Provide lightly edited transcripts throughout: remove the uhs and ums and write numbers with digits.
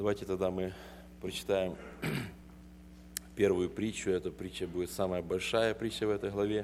Давайте тогда мы прочитаем первую притчу. Эта притча будет самая большая притча в этой главе.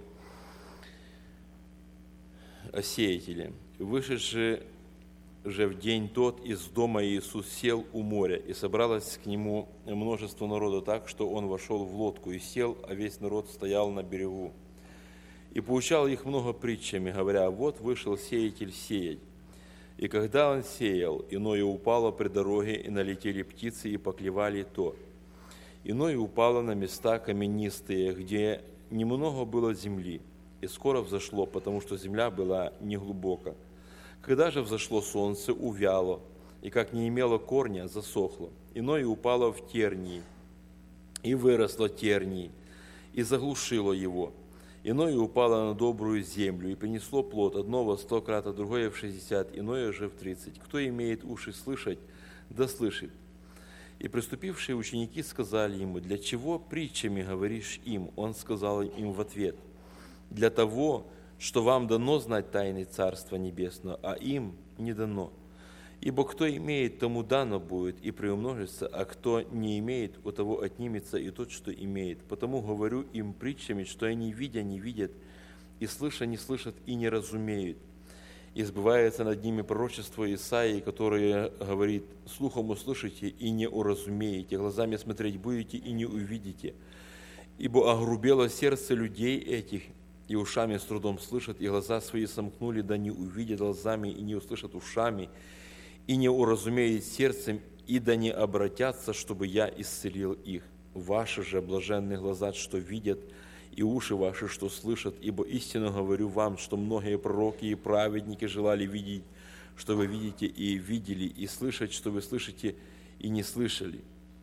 О сеятеле. Вышедший же в день тот из дома Иисус сел у моря, и собралось к нему множество народа так, что он вошел в лодку и сел, а весь народ стоял на берегу. И поучал их много притчами, говоря: вот вышел сеятель сеять. И когда он сеял, иное упало при дороге, и налетели птицы, и поклевали то. Иное упало на места каменистые, где немного было земли, и скоро взошло, потому что земля была неглубока. Когда же взошло солнце, увяло, и как не имело корня, засохло. Иное упало в тернии, и выросло тернии, и заглушило его. Иное упало на добрую землю, и принесло плод, одно во 100 крат, а другое в 60, иное же в 30. Кто имеет уши слышать, да слышит. И приступившие ученики сказали ему: для чего притчами говоришь им? Он сказал им в ответ: для того, что вам дано знать тайны Царства Небесного, а им не дано. Ибо кто имеет, тому дано будет и приумножится, а кто не имеет, у того отнимется и тот, что имеет. Потому говорю им притчами, что они, видя, не видят, и слыша, не слышат, и не разумеют. И сбывается над ними пророчество Исаии, которое говорит: слухом услышите и не уразумеете, глазами смотреть будете и не увидите. Ибо огрубело сердце людей этих, и ушами с трудом слышат, и глаза свои сомкнули, да не увидят глазами, и не услышат ушами, и не уразумеют сердцем, и да не обратятся, чтобы я исцелил их. Ваши же блаженные глаза, что видят, и уши ваши, что слышат, ибо истинно говорю вам, что многие пророки и праведники желали видеть, что вы видите и видели, и слышать, что вы слышите и не слышали.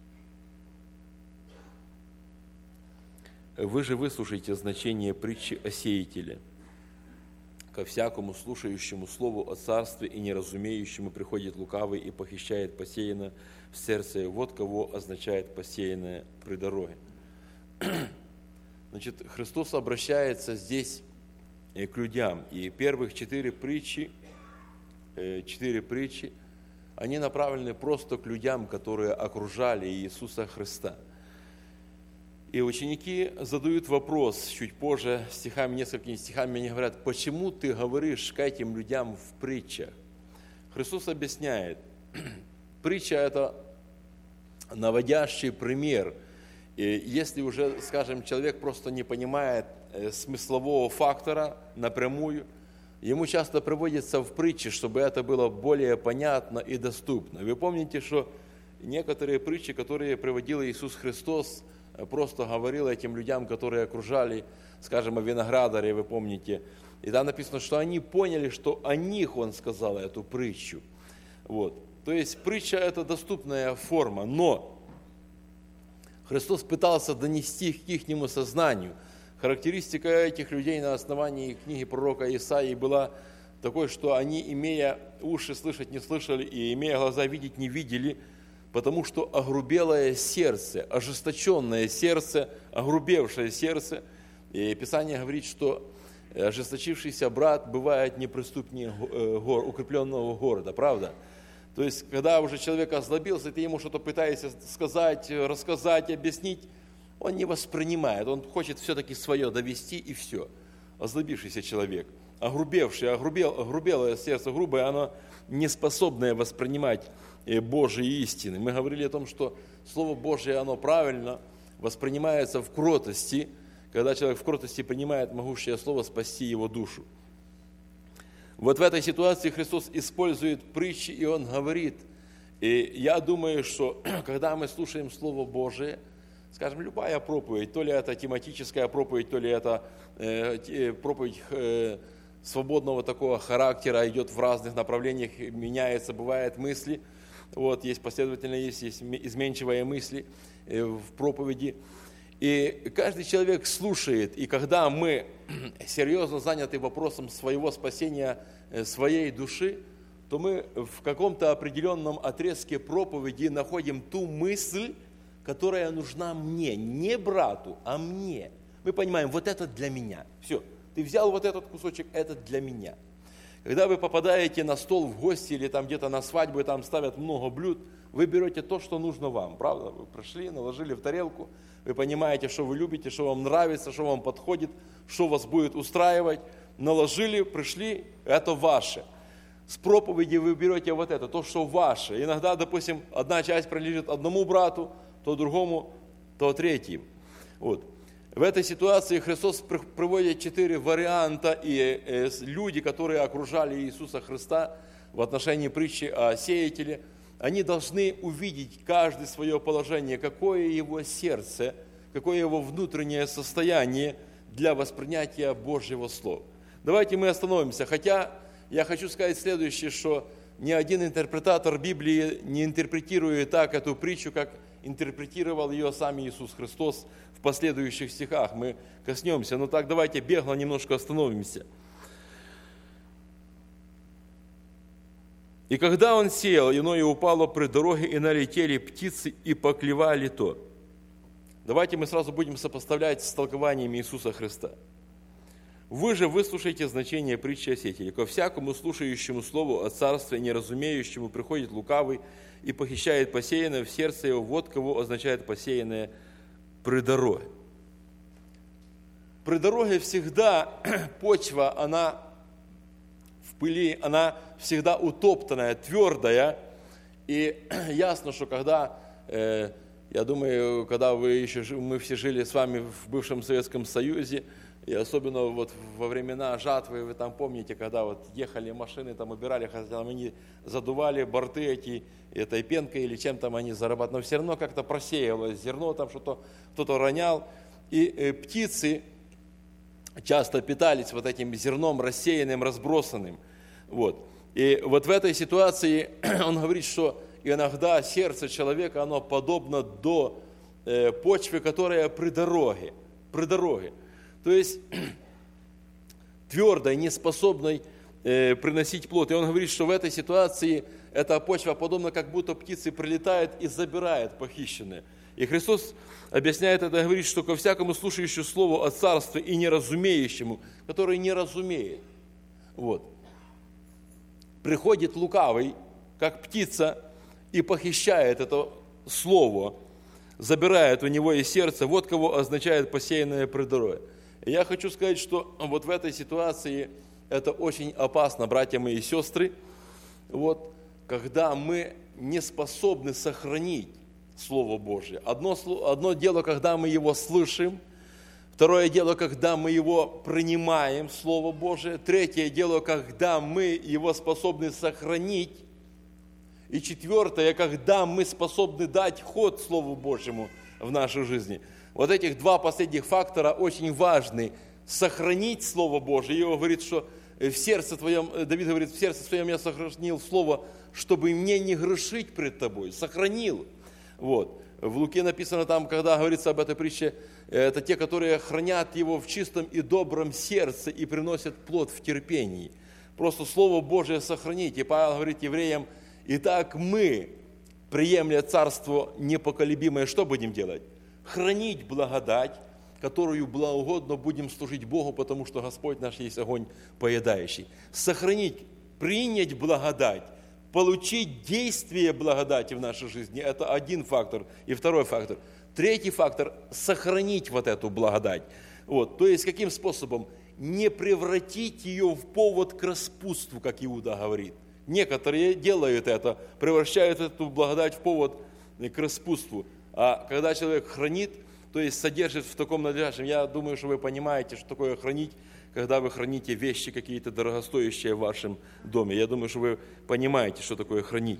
Вы же выслушайте значение притчи о сеятеле. Ко всякому слушающему слову о царстве и неразумеющему приходит лукавый и похищает посеянное в сердце. Вот кого означает посеянное при дороге. Значит, Христос обращается здесь к людям. И первых 4 притчи, они направлены просто к людям, которые окружали Иисуса Христа. И ученики задают вопрос чуть позже, несколькими стихами, они говорят: почему ты говоришь к этим людям в притчах? Христос объясняет: притча – это наводящий пример. И если уже, скажем, человек просто не понимает смыслового фактора напрямую, ему часто приводится в притчи, чтобы это было более понятно и доступно. Вы помните, что некоторые притчи, которые приводил Иисус Христос, просто говорил этим людям, которые окружали, скажем, о виноградаре, вы помните. И там написано, что они поняли, что о них Он сказал эту притчу. Вот. То есть притча – это доступная форма, но Христос пытался донести к ихнему сознанию. Характеристика этих людей на основании книги пророка Исаии была такой, что они, имея уши слышать, не слышали, и имея глаза видеть, не видели, потому что огрубелое сердце, ожесточенное сердце, огрубевшее сердце. И Писание говорит, что ожесточившийся брат бывает неприступнее укрепленного города, правда? То есть, когда уже человек озлобился, ты ему что-то пытаешься сказать, рассказать, объяснить, он не воспринимает, он хочет все-таки свое довести и все. Озлобившийся человек, огрубелое сердце, грубое, оно не способное воспринимать Божьи истины. Мы говорили о том, что Слово Божье, оно правильно воспринимается в кротости, когда человек в кротости принимает могущее Слово спасти его душу. Вот в этой ситуации Христос использует притчи, и Он говорит. И я думаю, что когда мы слушаем Слово Божие, скажем, любая проповедь, то ли это тематическая проповедь, то ли это проповедь свободного такого характера, идет в разных направлениях, меняется, бывают мысли. Вот, есть последовательные, есть изменчивые мысли в проповеди. И каждый человек слушает, и когда мы серьезно заняты вопросом своего спасения, своей души, то мы в каком-то определенном отрезке проповеди находим ту мысль, которая нужна мне, не брату, а мне. Мы понимаем, вот это для меня. Все, ты взял вот этот кусочек, это для меня. Когда вы попадаете на стол в гости или там где-то на свадьбу, и там ставят много блюд, вы берете то, что нужно вам, правда? Вы пришли, наложили в тарелку, вы понимаете, что вы любите, что вам нравится, что вам подходит, что вас будет устраивать. Наложили, пришли, это ваше. С проповеди вы берете вот это, то, что ваше. Иногда, допустим, одна часть принадлежит одному брату, то другому, то третьему. Вот. В этой ситуации Христос приводит 4 варианта, и люди, которые окружали Иисуса Христа в отношении притчи о сеятеле, они должны увидеть каждое свое положение, какое его сердце, какое его внутреннее состояние для воспринятия Божьего Слова. Давайте мы остановимся, хотя я хочу сказать следующее, что ни один интерпретатор Библии не интерпретирует так эту притчу, как интерпретировал ее сам Иисус Христос в последующих стихах. Мы коснемся, но так давайте бегло немножко остановимся. «И когда он сеял, иное упало при дороге, и налетели птицы, и поклевали то». Давайте мы сразу будем сопоставлять с толкованием Иисуса Христа. «Вы же выслушайте значение притчи о сеятеле. Ко всякому слушающему слову о царстве неразумеющему приходит лукавый и похищает посеянное в сердце его. Вот кого означает посеянное при дороге». При дороге всегда почва, она в пыли, она всегда утоптанная, твердая. И ясно, что когда, я думаю, когда мы все жили с вами в бывшем Советском Союзе, и особенно вот во времена жатвы, вы там помните, когда вот ехали машины, там убирали, хотя там они задували борты эти, этой пенкой или чем там они зарабатывали, но все равно как-то просеивалось зерно, там что-то кто-то ронял. И птицы часто питались вот этим зерном рассеянным, разбросанным. Вот. И вот в этой ситуации он говорит, что иногда сердце человека, оно подобно до почвы, которая при дороге. То есть твердой, неспособной приносить плод. И он говорит, что в этой ситуации эта почва подобно, как будто птицы прилетают и забирают похищенное. И Христос объясняет это, говорит, что ко всякому слушающему слову о царстве и неразумеющему, который не разумеет, вот, приходит лукавый, как птица, и похищает это слово, забирает у него из сердца. Вот кого означает посеянное при дороге. И я хочу сказать, что вот в этой ситуации это очень опасно, братья мои и сестры, вот, когда мы не способны сохранить Слово Божье. Одно дело, когда мы его слышим, второе дело, когда мы его принимаем, Слово Божие, третье дело, когда мы его способны сохранить, и четвертое, когда мы способны дать ход Слову Божьему в нашей жизни. Вот этих 2 последних фактора очень важны. Сохранить Слово Божие. Иов говорит, что в сердце твоем, Давид говорит, в сердце своем я сохранил Слово, чтобы мне не грешить пред тобой. Сохранил. Вот. В Луке написано там, когда говорится об этой притче, это те, которые хранят его в чистом и добром сердце и приносят плод в терпении. Просто Слово Божие сохранить. И Павел говорит евреям, итак мы, приемля царство непоколебимое, что будем делать? Хранить благодать, которую благоугодно будем служить Богу, потому что Господь наш есть огонь поедающий. Сохранить, принять благодать, получить действие благодати в нашей жизни – это один фактор. И второй фактор. Третий фактор – сохранить вот эту благодать. Вот. То есть, каким способом? Не превратить ее в повод к распутству, как Иуда говорит. Некоторые делают это, превращают эту благодать в повод к распутству. А когда человек хранит, то есть содержит в таком надлежащем, я думаю, что вы понимаете, что такое хранить, когда вы храните вещи какие-то дорогостоящие в вашем доме. Я думаю, что вы понимаете, что такое хранить.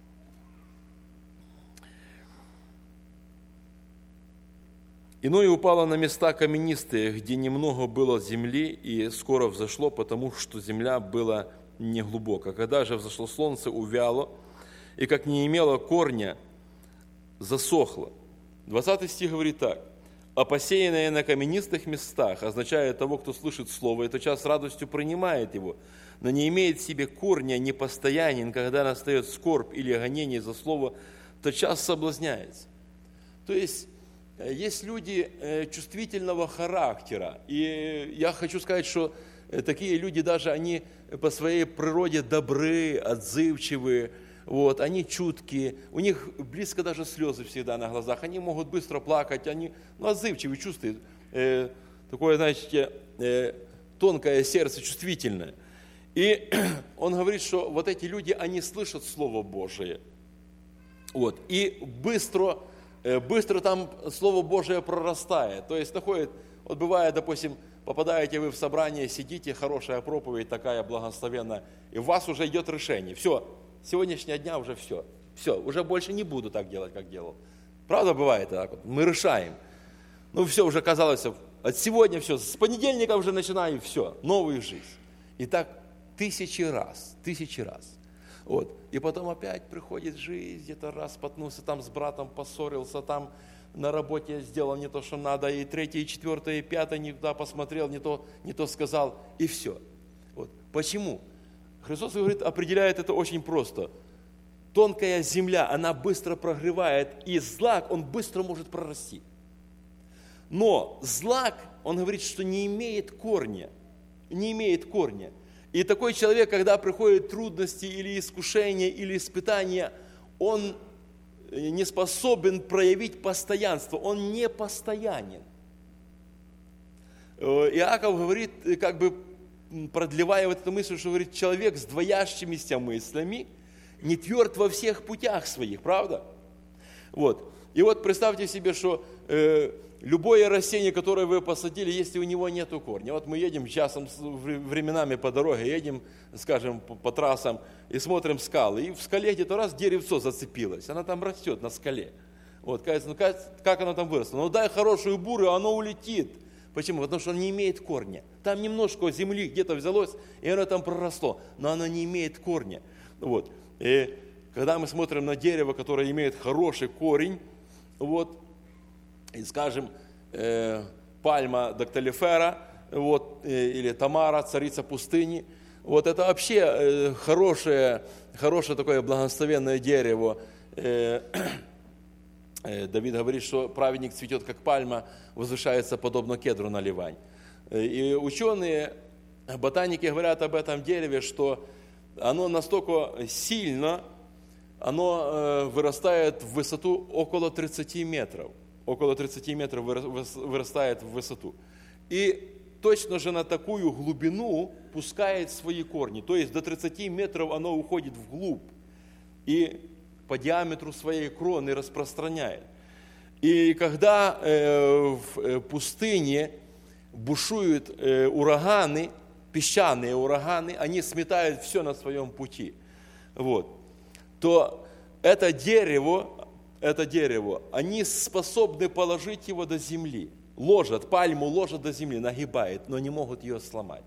Иное упало на места каменистые, где немного было земли, и скоро взошло, потому что земля была неглубока. Когда же взошло солнце, увяло, и как не имело корня, засохло. 20 стих говорит так. «А посеянное на каменистых местах» означает того, кто слышит слово, и тотчас с радостью принимает его, но не имеет в себе корня, непостоянен, когда настает скорбь или гонение за слово, тотчас соблазняется. То есть люди чувствительного характера, и я хочу сказать, что такие люди даже, они по своей природе добры, отзывчивые, вот, они чуткие, у них близко даже слезы всегда на глазах, они могут быстро плакать, они отзывчивые, чувствуют, такое, знаете, тонкое сердце, чувствительное. И он говорит, что вот эти люди, они слышат Слово Божие, вот, и быстро там Слово Божие прорастает, то есть находит, вот бывает, допустим, попадаете вы в собрание, сидите, хорошая проповедь такая благословенная, и у вас уже идет решение. Все, с сегодняшнего дня уже все, уже больше не буду так делать, как делал. Правда бывает так вот? Мы решаем. Ну все, уже казалось, от сегодня все, с понедельника уже начинаю, все, новую жизнь. И так тысячи раз. Вот. И потом опять приходит жизнь, где-то раз споткнулся, там с братом поссорился, там на работе сделал не то, что надо, и третье, и четвертое, и пятое, не туда посмотрел, не то сказал, и все. Вот. Почему? Христос говорит, определяет это очень просто. Тонкая земля, она быстро прогревает, и злак, он быстро может прорасти. Но злак, он говорит, что не имеет корня. И такой человек, когда приходят трудности или искушения, или испытания, он не способен проявить постоянство, он не постоянен. Иаков говорит, как бы продлевая вот эту мысль, что говорит, человек с двоящимися мыслями не тверд во всех путях своих, правда? Вот. И вот представьте себе, что любое растение, которое вы посадили, если у него нет корня. Вот мы едем часом, временами по дороге, едем, скажем, по трассам и смотрим скалы. И в скале где-то раз деревцо зацепилось. Она там растет на скале. Вот, кажется, ну как она там выросла? Ну дай хорошую бурю, оно улетит. Почему? Потому что оно не имеет корня. Там немножко земли где-то взялось, и оно там проросло. Но оно не имеет корня. Вот. И когда мы смотрим на дерево, которое имеет хороший корень, вот, и, скажем, пальма дактилифера, вот, или Тамара, царица пустыни, вот это вообще хорошее такое благословенное дерево. Давид говорит, что праведник цветет, как пальма, возвышается подобно кедру на Ливань. И ученые, ботаники говорят об этом дереве, что оно настолько сильно, оно вырастает в высоту около 30 метров. Около 30 метров вырастает в высоту. И точно же на такую глубину пускает свои корни. То есть до 30 метров оно уходит вглубь. И по диаметру своей кроны распространяет. И когда в пустыне бушуют ураганы, песчаные ураганы, они сметают все на своем пути. Вот. То это дерево, они способны положить его до земли. Пальму ложат до земли, нагибают, но не могут ее сломать.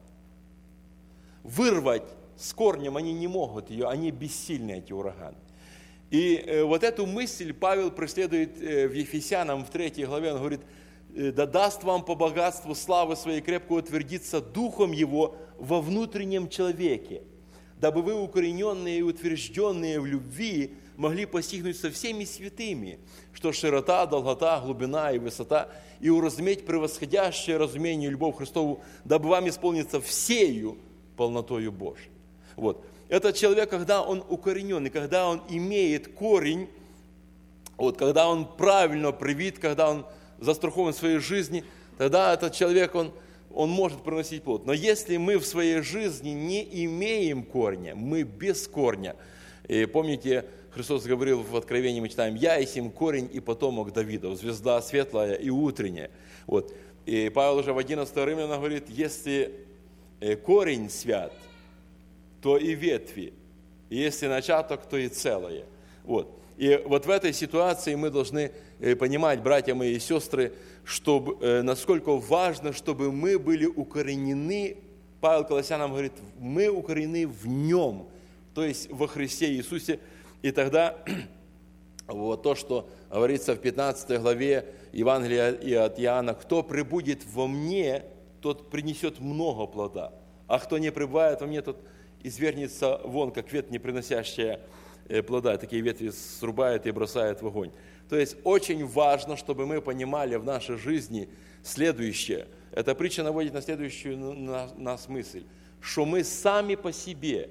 Вырвать с корнем они не могут ее, они бессильны, эти ураганы. И вот эту мысль Павел преследует в Ефесянам в 3 главе, он говорит, да даст вам по богатству славы своей крепко утвердиться духом его во внутреннем человеке, дабы вы, укорененные и утвержденные в любви, могли постигнуть со всеми святыми, что широта, долгота, глубина и высота, и уразуметь превосходящее разумение и любовь Христову, дабы вам исполниться всею полнотою Божией. Вот. Это человек, когда он укорененный, когда он имеет корень, вот, когда он правильно привит, когда он застрахован в своей жизни, тогда этот человек, он может приносить плод. Но если мы в своей жизни не имеем корня, мы без корня. И помните, Христос говорил в Откровении, мы читаем, «Я есмь корень и потомок Давидов, звезда светлая и утренняя». Вот. И Павел уже в 11 Римлянам говорит, если корень свят, то и ветви, и если начаток, то и целое. Вот. И вот в этой ситуации мы должны понимать, братья мои и сестры, насколько важно, чтобы мы были укоренены, Павел Колоссянам говорит, мы укоренены в Нем, то есть во Христе Иисусе. И тогда вот то, что говорится в 15 главе Евангелия от Иоанна, кто пребудет во мне, тот принесет много плода, а кто не пребывает во мне, тот извергнется вон, как ветвь, не приносящая плода, такие ветви срубает и бросает в огонь. То есть очень важно, чтобы мы понимали в нашей жизни следующее. Эта притча наводит на следующую нас мысль, что мы сами по себе,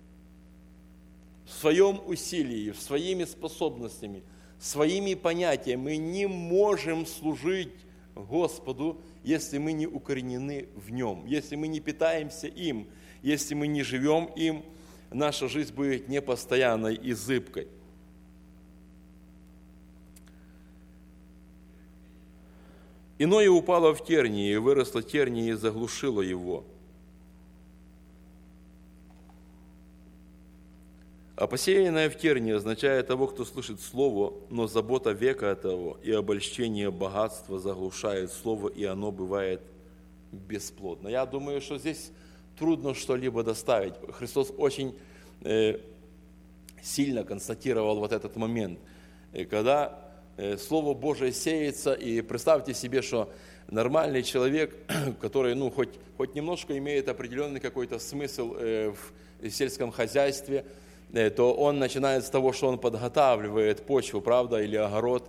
в своем усилии, своими способностями, своими понятиями, мы не можем служить Господу, если мы не укоренены в Нем, если мы не питаемся им, если мы не живем им, наша жизнь будет непостоянной и зыбкой. Иное упало в тернии, и выросло тернии, и заглушило его. А посеянное в тернии означает того, кто слышит слово, но забота века этого и обольщение богатства заглушает слово, и оно бывает бесплодно. Я думаю, что здесь трудно что-либо доставить. Христос очень сильно констатировал вот этот момент, когда Слово Божие сеется, и представьте себе, что нормальный человек, который хоть немножко имеет определенный какой-то смысл в сельском хозяйстве, то он начинает с того, что он подготавливает почву, правда, или огород,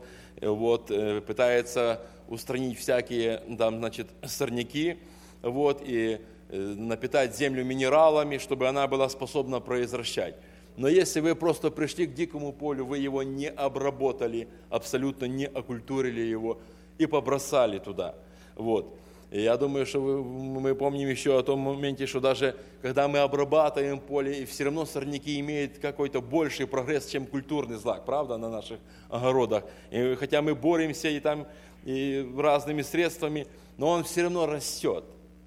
пытается устранить всякие сорняки, и напитать землю минералами, чтобы она была способна произращать. Но если вы просто пришли к дикому полю, вы его не обработали, абсолютно не окультурили его и побросали туда. И я думаю, что мы помним еще о том моменте, что даже когда мы обрабатываем поле, и все равно сорняки имеют какой-то больший прогресс, чем культурный злак, правда, на наших огородах. И хотя мы боремся и разными средствами, но он все равно растет.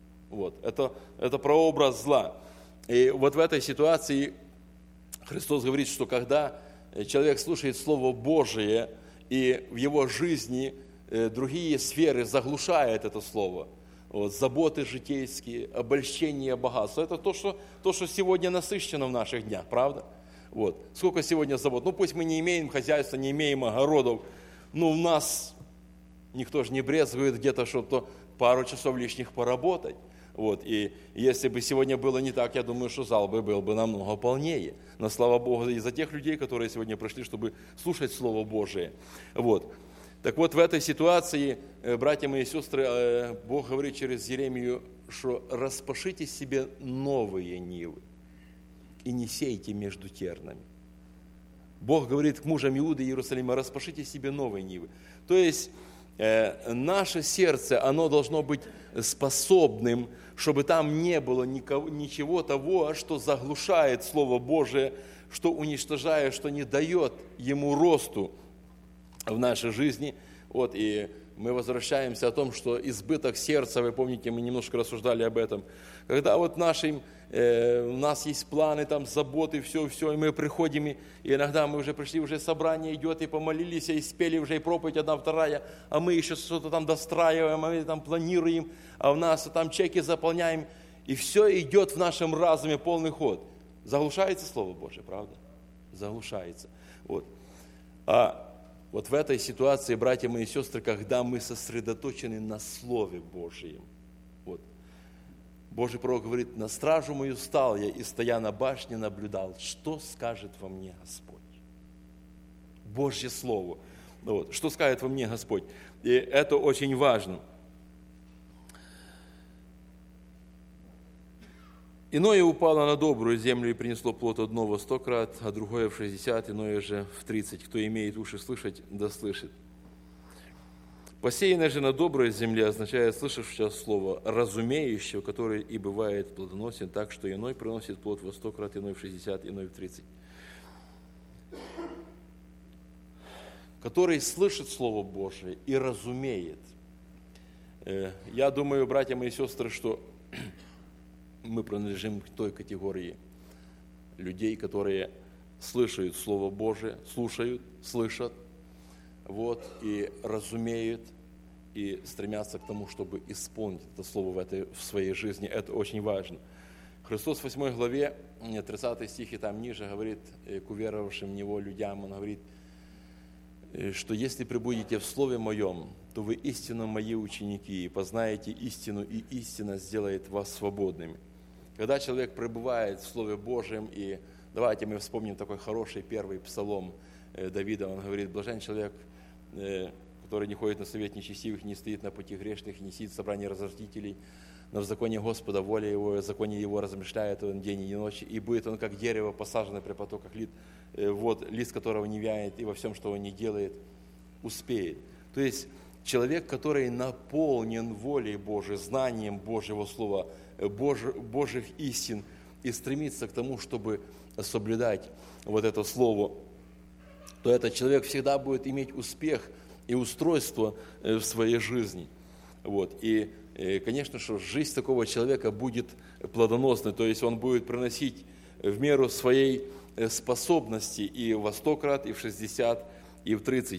Это прообраз зла. И в этой ситуации Христос говорит, что когда человек слушает Слово Божие, и в его жизни другие сферы заглушают это Слово, заботы житейские, обольщение богатства, это то, что сегодня насыщено в наших днях, правда? Сколько сегодня забот? Пусть мы не имеем хозяйства, не имеем огородов, но у нас никто же не брезгует где-то что-то пару часов лишних поработать. И если бы сегодня было не так, я думаю, что зал был бы намного полнее. Но слава Богу и за тех людей, которые сегодня пришли, чтобы слушать Слово Божие. Так в этой ситуации, братья мои и сестры, Бог говорит через Иеремию, что распашите себе новые нивы и не сейте между тернами. Бог говорит к мужам Иуды и Иерусалима, распашите себе новые нивы. То есть наше сердце, оно должно быть способным, чтобы там не было ничего того, что заглушает Слово Божие, что уничтожает, что не дает ему росту в нашей жизни. И мы возвращаемся о том, что избыток сердца, вы помните, мы немножко рассуждали об этом, когда у нас есть планы, заботы, все, и мы приходим, и иногда мы уже пришли, уже собрание идет, и помолились, и спели уже и проповедь одна, вторая, а мы еще что-то достраиваем, а мы планируем, а у нас чеки заполняем, и все идет в нашем разуме полный ход. Заглушается Слово Божие, правда? Заглушается. А в этой ситуации, братья мои и сестры, когда мы сосредоточены на Слове Божьем, Божий пророк говорит, на стражу мою стал я, и стоя на башне наблюдал, что скажет во мне Господь. Божье Слово. Что скажет во мне Господь. И это очень важно. Иное упало на добрую землю и принесло плод одного 100 крат, а другое в 60, иное же в 30. Кто имеет уши слышать, да слышит. Посеянное же на доброй земле означает слышавшее слово, разумеющего, который и бывает плодоносен так, что иной приносит плод во 100 крат, иной в 60, иной в 30. Который слышит Слово Божие и разумеет. Я думаю, братья мои и сестры, что мы принадлежим к той категории людей, которые слышат Слово Божие, слушают, слышат, и разумеют, и стремятся к тому, чтобы исполнить это Слово в своей жизни. Это очень важно. Христос в 8 главе, 30 стих и там ниже, говорит к уверовавшим в Него людям, Он говорит, что если пребудете в Слове Моем, то вы истинно Мои ученики, и познаете истину, и истина сделает вас свободными. Когда человек пребывает в Слове Божьем и Давайте мы вспомним такой хороший первый псалом Давида. Он говорит: блажен человек, который не ходит на совет нечестивых, не стоит на пути грешных, не сидит в собрании развратителей, но в законе Господа воля его, в законе его размышляет он день и ночь, и будет он как дерево, посаженное при потоках вод, лист которого не вянет, и во всем, что он не делает, успеет. То есть человек, который наполнен волей Божией, знанием Божьего Слова, Божьих истин, и стремится к тому, чтобы соблюдать вот это Слово, то этот человек всегда будет иметь успех и устройство в своей жизни. Вот. И, конечно, что жизнь такого человека будет плодоносной, то есть он будет приносить в меру своей способности и во 100 крат, и в 60, и в 30.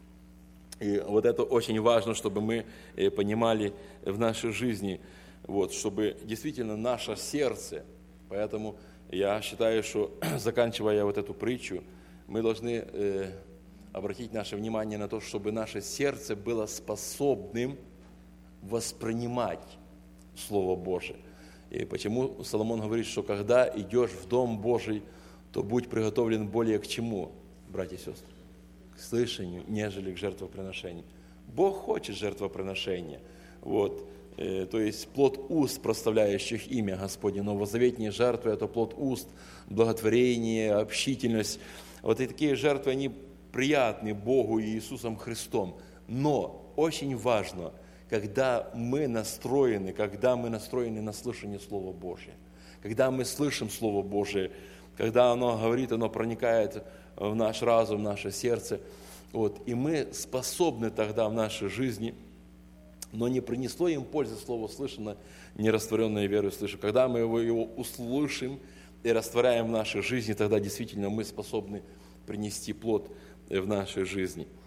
И вот это очень важно, чтобы мы понимали в нашей жизни, вот, чтобы действительно наше сердце, поэтому я считаю, что, заканчивая вот эту притчу, мы должны обратить наше внимание на то, чтобы наше сердце было способным воспринимать Слово Божие. И почему Соломон говорит, что когда идешь в Дом Божий, то будь приготовлен более к чему, братья и сестры? К слышанию, нежели к жертвоприношению. Бог хочет жертвоприношения. Вот. То есть плод уст, прославляющих имя Господне. Новозаветные жертвы – это плод уст, благотворение, общительность. Вот и такие жертвы, они приятны Богу и Иисусом Христом. Но очень важно, когда мы настроены на слышание Слова Божия. Когда мы слышим Слово Божие, когда оно говорит, оно проникает в наш разум, в наше сердце. Вот, и мы способны тогда в нашей жизни, но не принесло им пользы слово слышано, не растворенное верой слышу. Когда мы его услышим и растворяем в нашей жизни, тогда действительно мы способны принести плод в нашей жизни.